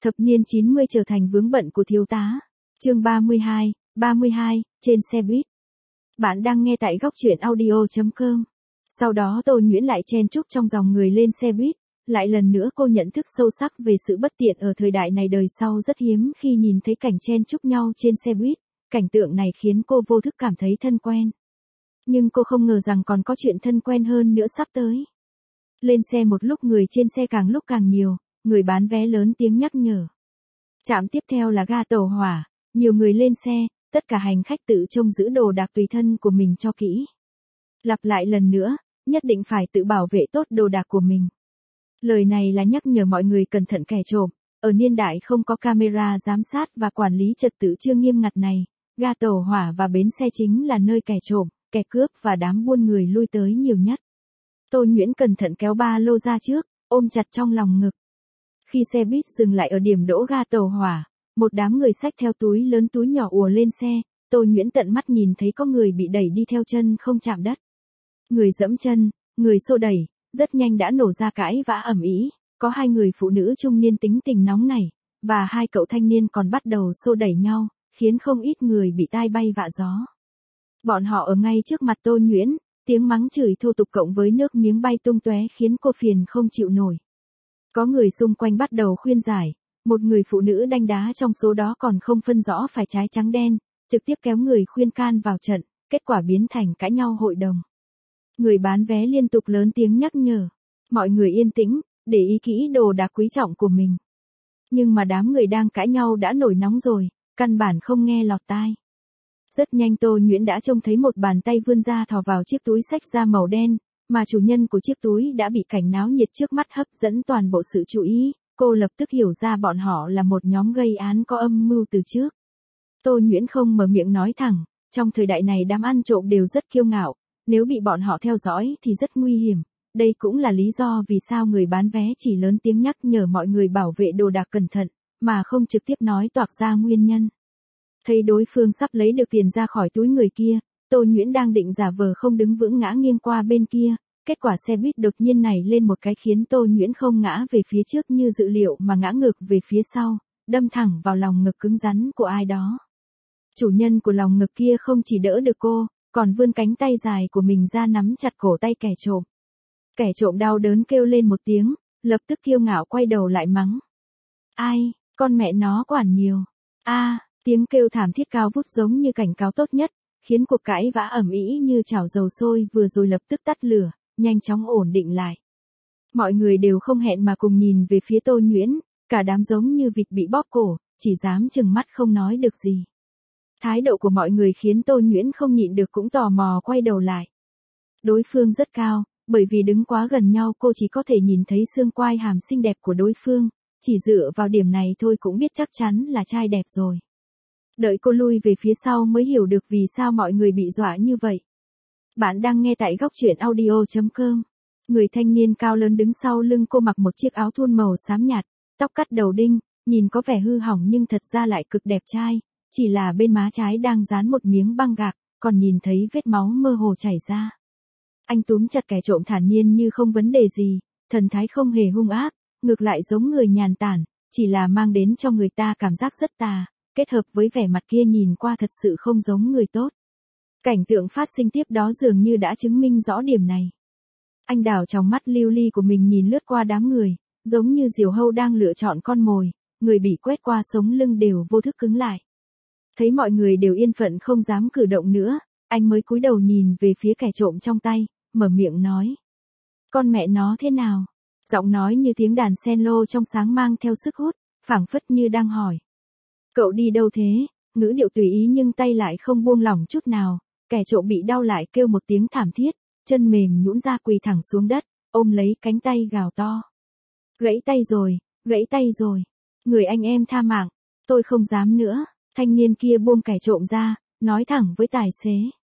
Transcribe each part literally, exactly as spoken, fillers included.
Thập niên chín mươi trở thành vướng bận của thiếu tá. Chương ba mươi hai, ba mươi hai, trên xe buýt. Bạn đang nghe tại góc truyện audio chấm com. Sau đó Tô Nhuyễn lại chen chúc trong dòng người lên xe buýt, lại lần nữa cô nhận thức sâu sắc về sự bất tiện ở thời đại này đời sau rất hiếm khi nhìn thấy cảnh chen chúc nhau trên xe buýt, cảnh tượng này khiến cô vô thức cảm thấy thân quen. Nhưng cô không ngờ rằng còn có chuyện thân quen hơn nữa sắp tới. Lên xe một lúc người trên xe càng lúc càng nhiều, người bán vé lớn tiếng nhắc nhở. Trạm tiếp theo là ga tàu hỏa, nhiều người lên xe, tất cả hành khách tự trông giữ đồ đạc tùy thân của mình cho kỹ. Lặp lại lần nữa, nhất định phải tự bảo vệ tốt đồ đạc của mình. Lời này là nhắc nhở mọi người cẩn thận kẻ trộm. Ở niên đại không có camera giám sát và quản lý trật tự chưa nghiêm ngặt này, ga tàu hỏa và bến xe chính là nơi kẻ trộm, kẻ cướp và đám buôn người lui tới nhiều nhất. Tô Nhuyễn cẩn thận kéo ba lô ra trước, ôm chặt trong lòng ngực. Khi xe buýt dừng lại ở điểm đỗ ga tàu hỏa, một đám người xách theo túi lớn túi nhỏ ùa lên xe, Tô Nhuyễn tận mắt nhìn thấy có người bị đẩy đi theo chân không chạm đất. Người giẫm chân, người xô đẩy, rất nhanh đã nổ ra cãi vã ầm ĩ, có hai người phụ nữ trung niên tính tình nóng nảy, và hai cậu thanh niên còn bắt đầu xô đẩy nhau, khiến không ít người bị tai bay vạ gió. Bọn họ ở ngay trước mặt Tô Nhuyễn, tiếng mắng chửi thô tục cộng với nước miếng bay tung tóe khiến cô phiền không chịu nổi. Có người xung quanh bắt đầu khuyên giải, một người phụ nữ đanh đá trong số đó còn không phân rõ phải trái trắng đen, trực tiếp kéo người khuyên can vào trận, kết quả biến thành cãi nhau hội đồng. Người bán vé liên tục lớn tiếng nhắc nhở, mọi người yên tĩnh, để ý kỹ đồ đạc quý trọng của mình. Nhưng mà đám người đang cãi nhau đã nổi nóng rồi, căn bản không nghe lọt tai. Rất nhanh Tô Nhuyễn đã trông thấy một bàn tay vươn ra thò vào chiếc túi xách da màu đen, mà chủ nhân của chiếc túi đã bị cảnh náo nhiệt trước mắt hấp dẫn toàn bộ sự chú ý, cô lập tức hiểu ra bọn họ là một nhóm gây án có âm mưu từ trước. Tô Nhuyễn không mở miệng nói thẳng, trong thời đại này đám ăn trộm đều rất kiêu ngạo, nếu bị bọn họ theo dõi thì rất nguy hiểm, đây cũng là lý do vì sao người bán vé chỉ lớn tiếng nhắc nhở mọi người bảo vệ đồ đạc cẩn thận, mà không trực tiếp nói toạc ra nguyên nhân. Thấy đối phương sắp lấy được tiền ra khỏi túi người kia, Tô Nhuyễn đang định giả vờ không đứng vững ngã nghiêng qua bên kia, kết quả xe buýt đột nhiên nảy lên một cái khiến Tô Nhuyễn không ngã về phía trước như dự liệu mà ngã ngược về phía sau, đâm thẳng vào lòng ngực cứng rắn của ai đó. Chủ nhân của lòng ngực kia không chỉ đỡ được cô, còn vươn cánh tay dài của mình ra nắm chặt cổ tay kẻ trộm. Kẻ trộm đau đớn kêu lên một tiếng, lập tức kiêu ngạo quay đầu lại mắng. Ai, con mẹ nó quản nhiều. A, tiếng kêu thảm thiết cao vút giống như cảnh cáo tốt nhất, khiến cuộc cãi vã ầm ĩ như chảo dầu sôi vừa rồi lập tức tắt lửa, nhanh chóng ổn định lại. Mọi người đều không hẹn mà cùng nhìn về phía Tô Nhuyễn, cả đám giống như vịt bị bóp cổ, chỉ dám trừng mắt không nói được gì. Thái độ của mọi người khiến Tô Nhuyễn không nhịn được cũng tò mò quay đầu lại. Đối phương rất cao, bởi vì đứng quá gần nhau cô chỉ có thể nhìn thấy xương quai hàm xinh đẹp của đối phương, chỉ dựa vào điểm này thôi cũng biết chắc chắn là trai đẹp rồi. Đợi cô lui về phía sau mới hiểu được vì sao mọi người bị dọa như vậy. Bạn đang nghe tại góc truyện audio chấm com. Người thanh niên cao lớn đứng sau lưng cô mặc một chiếc áo thun màu xám nhạt, tóc cắt đầu đinh, nhìn có vẻ hư hỏng nhưng thật ra lại cực đẹp trai, chỉ là bên má trái đang dán một miếng băng gạc, còn nhìn thấy vết máu mơ hồ chảy ra. Anh túm chặt kẻ trộm thản nhiên như không vấn đề gì, thần thái không hề hung ác, ngược lại giống người nhàn tản, chỉ là mang đến cho người ta cảm giác rất tà, kết hợp với vẻ mặt kia nhìn qua thật sự không giống người tốt. Cảnh tượng phát sinh tiếp đó dường như đã chứng minh rõ điểm này. Anh đảo trong mắt lưu ly của mình nhìn lướt qua đám người, giống như diều hâu đang lựa chọn con mồi, người bị quét qua sống lưng đều vô thức cứng lại. Thấy mọi người đều yên phận không dám cử động nữa, anh mới cúi đầu nhìn về phía kẻ trộm trong tay, mở miệng nói. Con mẹ nó thế nào? Giọng nói như tiếng đàn cello trong sáng mang theo sức hút, phảng phất như đang hỏi. Cậu đi đâu thế? Ngữ điệu tùy ý nhưng tay lại không buông lỏng chút nào, kẻ trộm bị đau lại kêu một tiếng thảm thiết, chân mềm nhũn ra quỳ thẳng xuống đất, ôm lấy cánh tay gào to. Gãy tay rồi, gãy tay rồi. Người anh em tha mạng, tôi không dám nữa. Thanh niên kia buông kẻ trộm ra, nói thẳng với tài xế.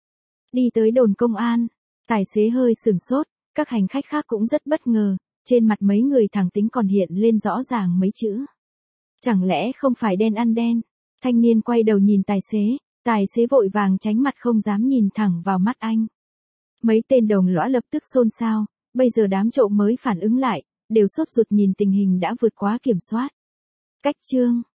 Đi tới đồn công an. Tài xế hơi sửng sốt, các hành khách khác cũng rất bất ngờ, trên mặt mấy người thẳng tính còn hiện lên rõ ràng mấy chữ. Chẳng lẽ không phải đen ăn đen? Thanh niên quay đầu nhìn tài xế, tài xế vội vàng tránh mặt không dám nhìn thẳng vào mắt anh. Mấy tên đồng lõa lập tức xôn xao, bây giờ đám trộm mới phản ứng lại, đều sốt ruột nhìn tình hình đã vượt quá kiểm soát. Cách chương